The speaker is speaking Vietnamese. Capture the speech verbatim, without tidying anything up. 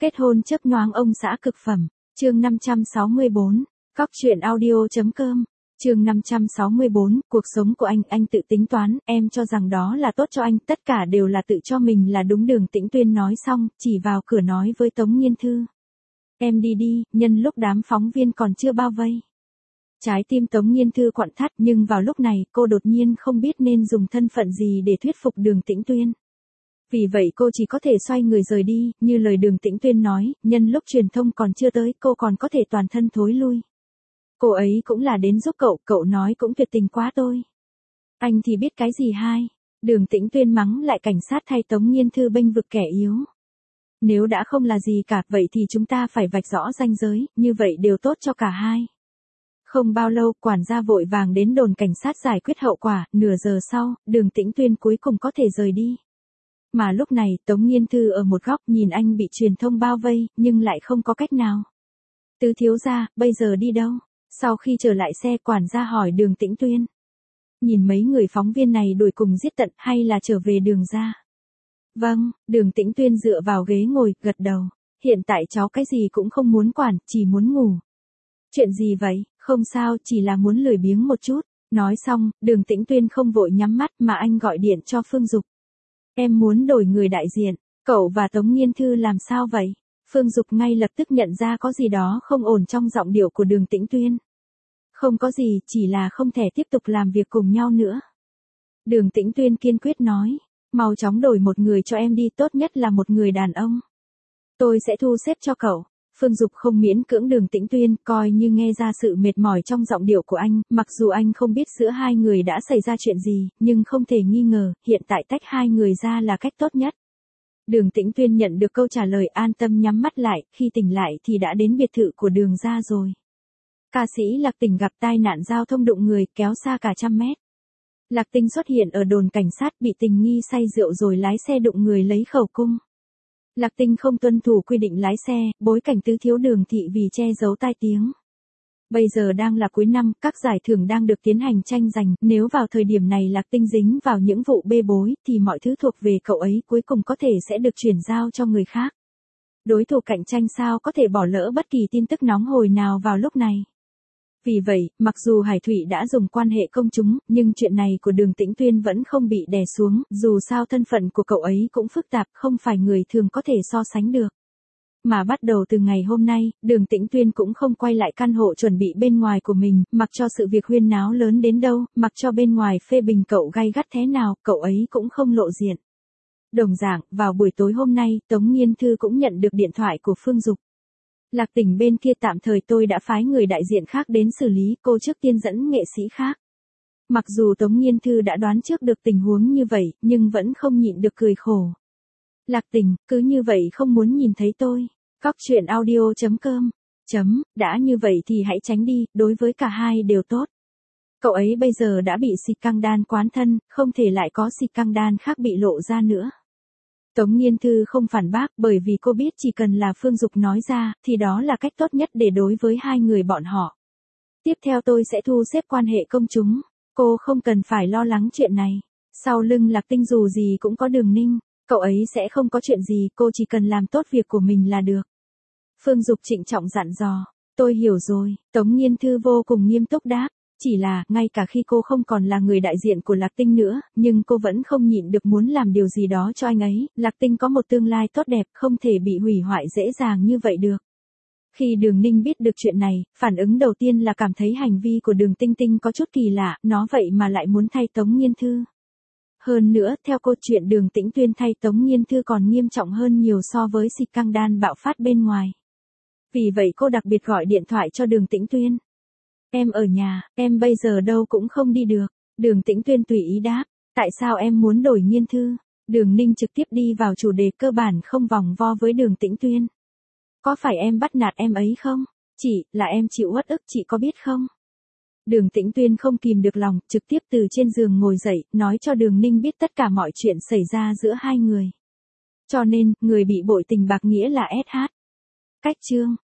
Kết hôn chớp nhoáng ông xã cực phẩm, chương năm trăm sáu mươi bốn, cóc truyện audio.com, chương năm trăm sáu mươi bốn, cuộc sống của anh, anh tự tính toán, em cho rằng đó là tốt cho anh, tất cả đều là tự cho mình là đúng. Đường Tĩnh Tuyên nói xong, chỉ vào cửa nói với Tống Nghiên Thư. Em đi đi, nhân lúc đám phóng viên còn chưa bao vây. Trái tim Tống Nghiên Thư quặn thắt, nhưng vào lúc này, cô đột nhiên không biết nên dùng thân phận gì để thuyết phục Đường Tĩnh Tuyên. Vì vậy cô chỉ có thể xoay người rời đi, như lời Đường Tĩnh Tuyên nói, nhân lúc truyền thông còn chưa tới, cô còn có thể toàn thân thối lui. Cô ấy cũng là đến giúp cậu, cậu nói cũng tuyệt tình quá tôi. Anh thì biết cái gì hay. Đường Tĩnh Tuyên mắng lại cảnh sát thay Tống Nghiên Thư bênh vực kẻ yếu. Nếu đã không là gì cả, vậy thì chúng ta phải vạch rõ ranh giới, như vậy đều tốt cho cả hai. Không bao lâu, quản gia vội vàng đến đồn cảnh sát giải quyết hậu quả, nửa giờ sau, Đường Tĩnh Tuyên cuối cùng có thể rời đi. Mà lúc này, Tống Nghiên Thư ở một góc nhìn anh bị truyền thông bao vây, nhưng lại không có cách nào. Tứ thiếu gia, bây giờ đi đâu? Sau khi trở lại xe, quản gia hỏi Đường Tĩnh Tuyên. Nhìn mấy người phóng viên này đuổi cùng giết tận, hay là trở về Đường gia? Vâng, Đường Tĩnh Tuyên dựa vào ghế ngồi, gật đầu. Hiện tại cháu cái gì cũng không muốn quản, chỉ muốn ngủ. Chuyện gì vậy? Không sao, chỉ là muốn lười biếng một chút. Nói xong, Đường Tĩnh Tuyên không vội nhắm mắt mà anh gọi điện cho Phương Dục. Em muốn đổi người đại diện, cậu và Tống Nghiên Thư làm sao vậy? Phương Dục ngay lập tức nhận ra có gì đó không ổn trong giọng điệu của Đường Tĩnh Tuyên. Không có gì, chỉ là không thể tiếp tục làm việc cùng nhau nữa. Đường Tĩnh Tuyên kiên quyết nói, mau chóng đổi một người cho em đi, tốt nhất là một người đàn ông. Tôi sẽ thu xếp cho cậu. Phương Dục không miễn cưỡng Đường Tĩnh Tuyên, coi như nghe ra sự mệt mỏi trong giọng điệu của anh, mặc dù anh không biết giữa hai người đã xảy ra chuyện gì, nhưng không thể nghi ngờ, hiện tại tách hai người ra là cách tốt nhất. Đường Tĩnh Tuyên nhận được câu trả lời, an tâm nhắm mắt lại, khi tỉnh lại thì đã đến biệt thự của Đường gia rồi. Ca sĩ Lạc Tình gặp tai nạn giao thông đụng người, kéo xa cả trăm mét. Lạc Tình xuất hiện ở đồn cảnh sát, bị tình nghi say rượu rồi lái xe đụng người lấy khẩu cung. Lạc Tình không tuân thủ quy định lái xe, bối cảnh tứ thiếu Đường thị vì che giấu tai tiếng. Bây giờ đang là cuối năm, các giải thưởng đang được tiến hành tranh giành, nếu vào thời điểm này Lạc Tình dính vào những vụ bê bối, thì mọi thứ thuộc về cậu ấy cuối cùng có thể sẽ được chuyển giao cho người khác. Đối thủ cạnh tranh sao có thể bỏ lỡ bất kỳ tin tức nóng hổi nào vào lúc này. Vì vậy, mặc dù Hải Thụy đã dùng quan hệ công chúng, nhưng chuyện này của Đường Tĩnh Tuyên vẫn không bị đè xuống, dù sao thân phận của cậu ấy cũng phức tạp, không phải người thường có thể so sánh được. Mà bắt đầu từ ngày hôm nay, Đường Tĩnh Tuyên cũng không quay lại căn hộ chuẩn bị bên ngoài của mình, mặc cho sự việc huyên náo lớn đến đâu, mặc cho bên ngoài phê bình cậu gay gắt thế nào, cậu ấy cũng không lộ diện. Đồng dạng, vào buổi tối hôm nay, Tống Nghiên Thư cũng nhận được điện thoại của Phương Dục. Lạc Tình bên kia tạm thời tôi đã phái người đại diện khác đến xử lý, cô trước tiên dẫn nghệ sĩ khác. Mặc dù Tống Nghiên Thư đã đoán trước được tình huống như vậy, nhưng vẫn không nhịn được cười khổ. Lạc Tình, cứ như vậy không muốn nhìn thấy tôi. Cóc truyện audio.com. Chấm, đã như vậy thì hãy tránh đi, đối với cả hai đều tốt. Cậu ấy bây giờ đã bị xịt căng đan quán thân, không thể lại có xịt căng đan khác bị lộ ra nữa. Tống Nghiên Thư không phản bác, bởi vì cô biết chỉ cần là Phương Dục nói ra, thì đó là cách tốt nhất để đối với hai người bọn họ. Tiếp theo tôi sẽ thu xếp quan hệ công chúng, cô không cần phải lo lắng chuyện này. Sau lưng Lạc Tinh dù gì cũng có Đường Ninh, cậu ấy sẽ không có chuyện gì, cô chỉ cần làm tốt việc của mình là được. Phương Dục trịnh trọng dặn dò, tôi hiểu rồi. Tống Nghiên Thư vô cùng nghiêm túc đáp. Chỉ là, ngay cả khi cô không còn là người đại diện của Lạc Tinh nữa, nhưng cô vẫn không nhịn được muốn làm điều gì đó cho anh ấy. Lạc Tinh có một tương lai tốt đẹp, không thể bị hủy hoại dễ dàng như vậy được. Khi Đường Ninh biết được chuyện này, phản ứng đầu tiên là cảm thấy hành vi của Đường Tinh Tinh có chút kỳ lạ, nó vậy mà lại muốn thay Tống Nghiên Thư. Hơn nữa, theo câu chuyện Đường Tĩnh Tuyên thay Tống Nghiên Thư còn nghiêm trọng hơn nhiều so với xịt căng đan bạo phát bên ngoài. Vì vậy cô đặc biệt gọi điện thoại cho Đường Tĩnh Tuyên. Em ở nhà, em bây giờ đâu cũng không đi được. Đường Tĩnh Tuyên tùy ý đáp, tại sao em muốn đổi Nghiên Thư? Đường Ninh trực tiếp đi vào chủ đề, cơ bản không vòng vo với Đường Tĩnh Tuyên. Có phải em bắt nạt em ấy không? Chị, là em chịu uất ức, chị có biết không? Đường Tĩnh Tuyên không kìm được lòng, trực tiếp từ trên giường ngồi dậy, nói cho Đường Ninh biết tất cả mọi chuyện xảy ra giữa hai người. Cho nên, người bị bội tình bạc nghĩa là ét hát. Cách chương.